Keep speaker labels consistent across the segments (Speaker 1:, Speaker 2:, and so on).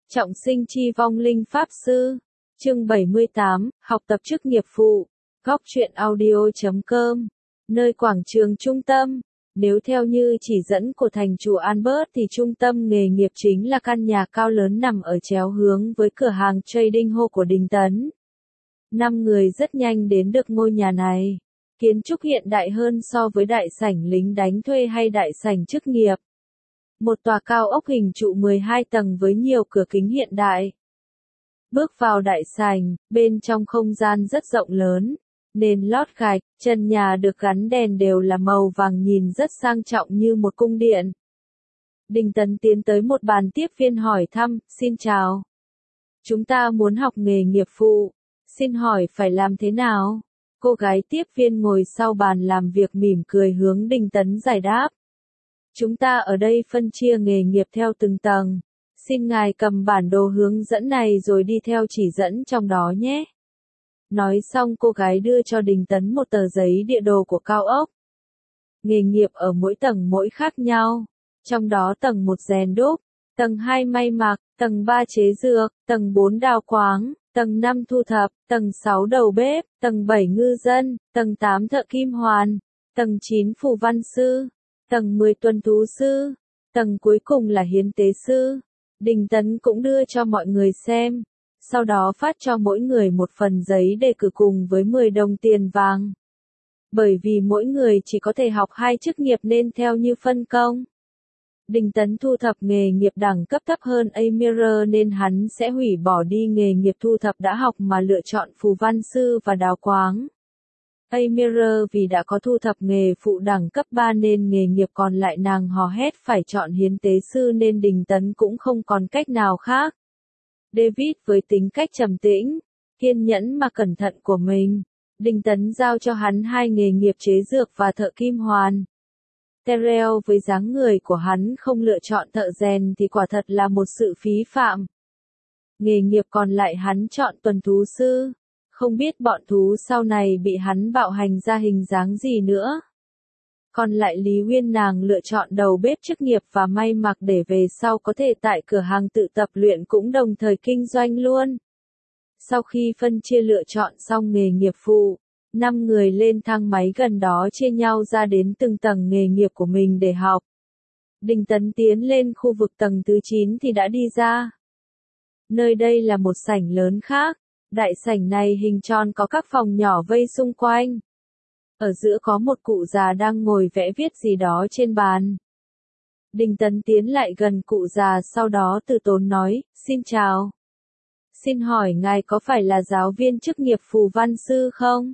Speaker 1: Trọng sinh chi vong linh pháp sư. Chương 78, học tập chức nghiệp phụ. Góc truyện audio.com. Nơi quảng trường trung tâm. Nếu theo như chỉ dẫn của thành chủ Albert thì trung tâm nghề nghiệp chính là căn nhà cao lớn nằm ở chéo hướng với cửa hàng Trading Hall của Đình Tấn. 5 người rất nhanh đến được ngôi nhà này. Kiến trúc hiện đại hơn so với đại sảnh lính đánh thuê hay đại sảnh chức nghiệp. Một tòa cao ốc hình trụ 12 tầng với nhiều cửa kính hiện đại. Bước vào đại sảnh, bên trong không gian rất rộng lớn, nền lót gạch, trần nhà được gắn đèn đều là màu vàng nhìn rất sang trọng như một cung điện. Đình Tấn tiến tới một bàn tiếp viên hỏi thăm, xin chào. Chúng ta muốn học nghề nghiệp phụ, xin hỏi phải làm thế nào? Cô gái tiếp viên ngồi sau bàn làm việc mỉm cười hướng Đình Tấn giải đáp. Chúng ta ở đây phân chia nghề nghiệp theo từng tầng. Xin ngài cầm bản đồ hướng dẫn này rồi đi theo chỉ dẫn trong đó nhé. Nói xong cô gái đưa cho Đình Tấn một tờ giấy địa đồ của cao ốc. Nghề nghiệp ở mỗi tầng mỗi khác nhau. Trong đó tầng 1 rèn đúc, tầng 2 may mặc, tầng 3 chế dược, tầng 4 đào quáng, tầng 5 thu thập, tầng 6 đầu bếp, tầng 7 ngư dân, tầng 8 thợ kim hoàn, tầng 9 phù văn sư, tầng 10 tuần thú sư, tầng cuối cùng là hiến tế sư. Đình Tấn cũng đưa cho mọi người xem, sau đó phát cho mỗi người một phần giấy đề cử cùng với 10 đồng tiền vàng. Bởi vì mỗi người chỉ có thể học 2 chức nghiệp nên theo như phân công. Đình Tấn thu thập nghề nghiệp đẳng cấp thấp hơn Amir nên hắn sẽ hủy bỏ đi nghề nghiệp thu thập đã học mà lựa chọn phù văn sư và đào quáng. Amir vì đã có thu thập nghề phụ đẳng cấp 3 nên nghề nghiệp còn lại nàng hò hét phải chọn hiến tế sư nên Đình Tấn cũng không còn cách nào khác. David với tính cách trầm tĩnh, kiên nhẫn mà cẩn thận của mình, Đình Tấn giao cho hắn 2 nghề nghiệp chế dược và thợ kim hoàn. Terrell với dáng người của hắn không lựa chọn thợ rèn thì quả thật là một sự phí phạm. Nghề nghiệp còn lại hắn chọn tuần thú sư. Không biết bọn thú sau này bị hắn bạo hành ra hình dáng gì nữa. Còn lại Lý Uyên nàng lựa chọn đầu bếp chức nghiệp và may mặc để về sau có thể tại cửa hàng tự tập luyện cũng đồng thời kinh doanh luôn. Sau khi phân chia lựa chọn xong nghề nghiệp phụ, 5 người lên thang máy gần đó chia nhau ra đến từng tầng nghề nghiệp của mình để học. Đình Tấn tiến lên khu vực tầng thứ 9 thì đã đi ra. Nơi đây là một sảnh lớn khác. Đại sảnh này hình tròn có các phòng nhỏ vây xung quanh. Ở giữa có một cụ già đang ngồi vẽ viết gì đó trên bàn. Đình Tấn tiến lại gần cụ già sau đó từ tốn nói, xin chào. Xin hỏi ngài có phải là giáo viên chức nghiệp phù văn sư không?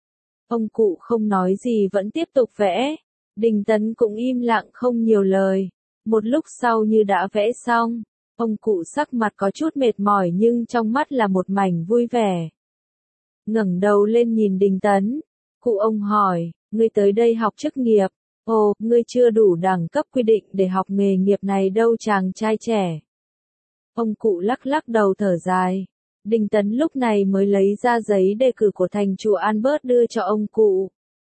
Speaker 1: Ông cụ không nói gì vẫn tiếp tục vẽ. Đình Tấn cũng im lặng không nhiều lời. Một lúc sau như đã vẽ xong. Ông cụ sắc mặt có chút mệt mỏi nhưng trong mắt là một mảnh vui vẻ. Ngẩng đầu lên nhìn Đình Tấn. Cụ ông hỏi, ngươi tới đây học chức nghiệp. Ồ, ngươi chưa đủ đẳng cấp quy định để học nghề nghiệp này đâu chàng trai trẻ. Ông cụ lắc lắc đầu thở dài. Đình Tấn lúc này mới lấy ra giấy đề cử của thành chủ Albert đưa cho ông cụ.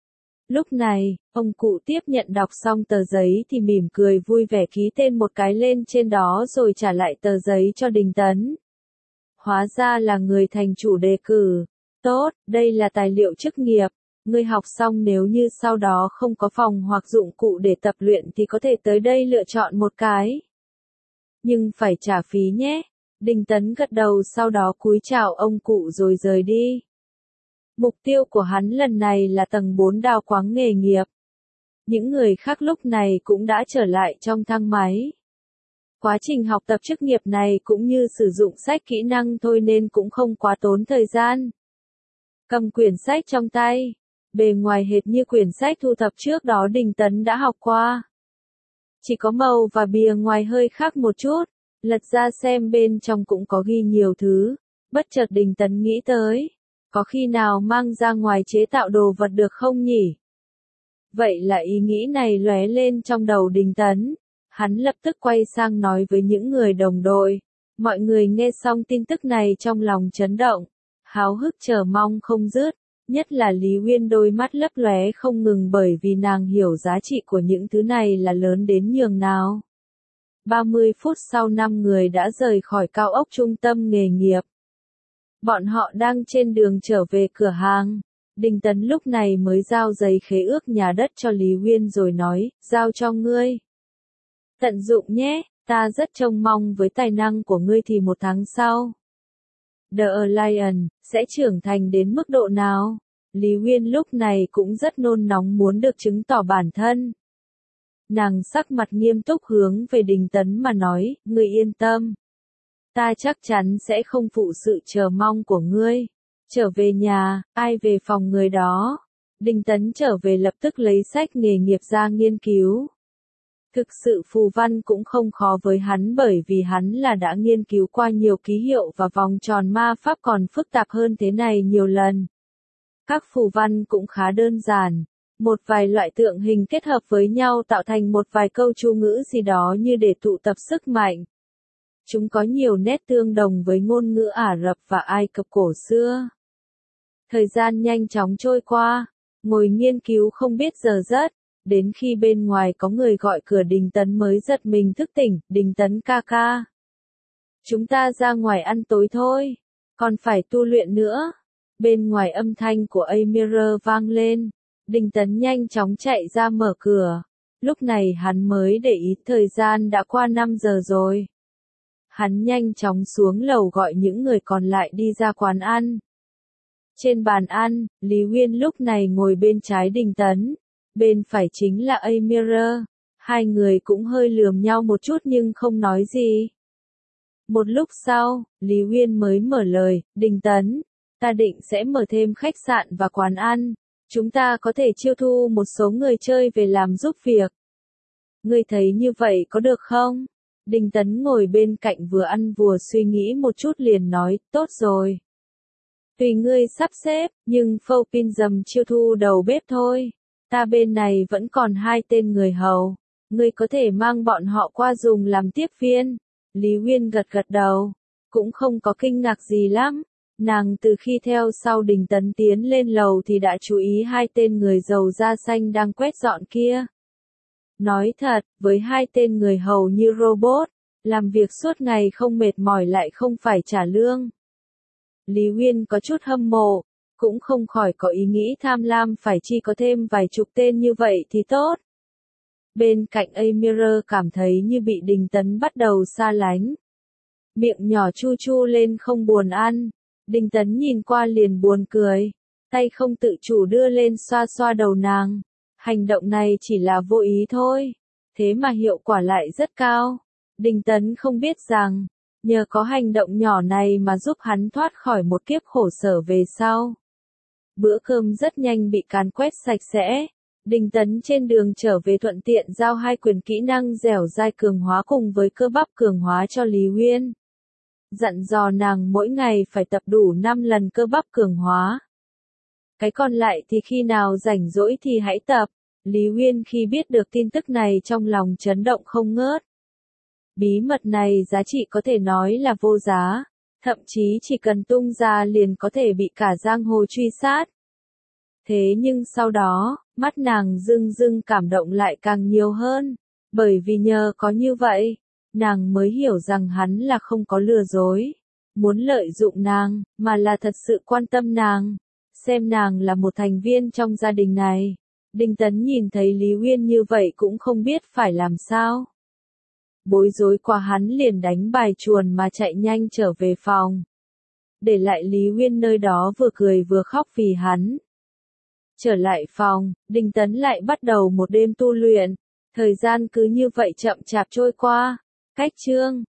Speaker 1: Lúc này, ông cụ tiếp nhận đọc xong tờ giấy thì mỉm cười vui vẻ ký tên một cái lên trên đó rồi trả lại tờ giấy cho Đình Tấn. Hóa ra là người thành chủ đề cử. Tốt, đây là tài liệu chức nghiệp. Ngươi học xong nếu như sau đó không có phòng hoặc dụng cụ để tập luyện thì có thể tới đây lựa chọn một cái. Nhưng phải trả phí nhé. Đình Tấn gật đầu sau đó cúi chào ông cụ rồi rời đi. Mục tiêu của hắn lần này là tầng 4 đào quáng nghề nghiệp. Những người khác lúc này cũng đã trở lại trong thang máy. Quá trình học tập chức nghiệp này cũng như sử dụng sách kỹ năng thôi nên cũng không quá tốn thời gian. Cầm quyển sách trong tay, bề ngoài hệt như quyển sách thu thập trước đó Đình Tấn đã học qua. Chỉ có màu và bìa ngoài hơi khác một chút, lật ra xem bên trong cũng có ghi nhiều thứ, bất chợt Đình Tấn nghĩ tới. Có khi nào mang ra ngoài chế tạo đồ vật được không nhỉ? Vậy là ý nghĩ này lóe lên trong đầu Đình Tấn. Hắn lập tức quay sang nói với những người đồng đội. Mọi người nghe xong tin tức này trong lòng chấn động. Háo hức chờ mong không dứt. Nhất là Lý Uyên đôi mắt lấp lóe không ngừng bởi vì nàng hiểu giá trị của những thứ này là lớn đến nhường nào. 30 phút sau 5 người đã rời khỏi cao ốc trung tâm nghề nghiệp. Bọn họ đang trên đường trở về cửa hàng. Đinh Tấn lúc này mới giao giấy khế ước nhà đất cho Lý Uyên rồi nói, giao cho ngươi. Tận dụng nhé, ta rất trông mong với tài năng của ngươi thì 1 tháng sau. The Lion sẽ trưởng thành đến mức độ nào? Lý Uyên lúc này cũng rất nôn nóng muốn được chứng tỏ bản thân. Nàng sắc mặt nghiêm túc hướng về Đinh Tấn mà nói, ngươi yên tâm. Ta chắc chắn sẽ không phụ sự chờ mong của ngươi. Trở về nhà, ai về phòng người đó. Đinh Tấn trở về lập tức lấy sách nghề nghiệp ra nghiên cứu. Thực sự phù văn cũng không khó với hắn bởi vì hắn là đã nghiên cứu qua nhiều ký hiệu và vòng tròn ma pháp còn phức tạp hơn thế này nhiều lần. Các phù văn cũng khá đơn giản. Một vài loại tượng hình kết hợp với nhau tạo thành một vài câu chú ngữ gì đó như để tụ tập sức mạnh. Chúng có nhiều nét tương đồng với ngôn ngữ Ả Rập và Ai Cập cổ xưa. Thời gian nhanh chóng trôi qua, ngồi nghiên cứu không biết giờ giấc, đến khi bên ngoài có người gọi cửa Đinh Tấn mới giật mình thức tỉnh, Đinh Tấn ca ca. Chúng ta ra ngoài ăn tối thôi, còn phải tu luyện nữa. Bên ngoài âm thanh của Amir vang lên, Đinh Tấn nhanh chóng chạy ra mở cửa. Lúc này hắn mới để ý thời gian đã qua 5 giờ rồi. Hắn nhanh chóng xuống lầu gọi những người còn lại đi ra quán ăn. Trên bàn ăn, Lý Uyên lúc này ngồi bên trái Đinh Tấn, bên phải chính là Amir. Hai người cũng hơi lườm nhau một chút nhưng không nói gì. Một lúc sau, Lý Uyên mới mở lời, Đinh Tấn, ta định sẽ mở thêm khách sạn và quán ăn. Chúng ta có thể chiêu thu một số người chơi về làm giúp việc. Ngươi thấy như vậy có được không? Đinh Tấn ngồi bên cạnh vừa ăn vừa suy nghĩ một chút liền nói, tốt rồi. Tùy ngươi sắp xếp, nhưng Phâu Pin dầm chiêu thu đầu bếp thôi. Ta bên này vẫn còn 2 tên người hầu. Ngươi có thể mang bọn họ qua dùng làm tiếp viên. Lý Uyên gật gật đầu. Cũng không có kinh ngạc gì lắm. Nàng từ khi theo sau Đinh Tấn tiến lên lầu thì đã chú ý 2 tên người giàu da xanh đang quét dọn kia. Nói thật, với 2 tên người hầu như robot, làm việc suốt ngày không mệt mỏi lại không phải trả lương. Lý Uyên có chút hâm mộ, cũng không khỏi có ý nghĩ tham lam phải chi có thêm vài chục tên như vậy thì tốt. Bên cạnh Amir cảm thấy như bị Đinh Tấn bắt đầu xa lánh. Miệng nhỏ chu chu lên không buồn ăn. Đinh Tấn nhìn qua liền buồn cười, tay không tự chủ đưa lên xoa xoa đầu nàng. Hành động này chỉ là vô ý thôi, thế mà hiệu quả lại rất cao. Đinh Tấn không biết rằng, nhờ có hành động nhỏ này mà giúp hắn thoát khỏi một kiếp khổ sở về sau. Bữa cơm rất nhanh bị càn quét sạch sẽ. Đinh Tấn trên đường trở về thuận tiện giao 2 quyền kỹ năng dẻo dai cường hóa cùng với cơ bắp cường hóa cho Lý Uyên. Dặn dò nàng mỗi ngày phải tập đủ 5 lần cơ bắp cường hóa. Cái còn lại thì khi nào rảnh rỗi thì hãy tập. Lý Uyên khi biết được tin tức này trong lòng chấn động không ngớt. Bí mật này giá trị có thể nói là vô giá, thậm chí chỉ cần tung ra liền có thể bị cả giang hồ truy sát. Thế nhưng sau đó, mắt nàng dưng dưng cảm động lại càng nhiều hơn, bởi vì nhờ có như vậy, nàng mới hiểu rằng hắn là không có lừa dối, muốn lợi dụng nàng, mà là thật sự quan tâm nàng, xem nàng là một thành viên trong gia đình này. Đinh Tấn nhìn thấy Lý Uyên như vậy cũng không biết phải làm sao. Bối rối qua hắn liền đánh bài chuồn mà chạy nhanh trở về phòng. Để lại Lý Uyên nơi đó vừa cười vừa khóc vì hắn. Trở lại phòng, Đinh Tấn lại bắt đầu một đêm tu luyện. Thời gian cứ như vậy chậm chạp trôi qua. Cách chương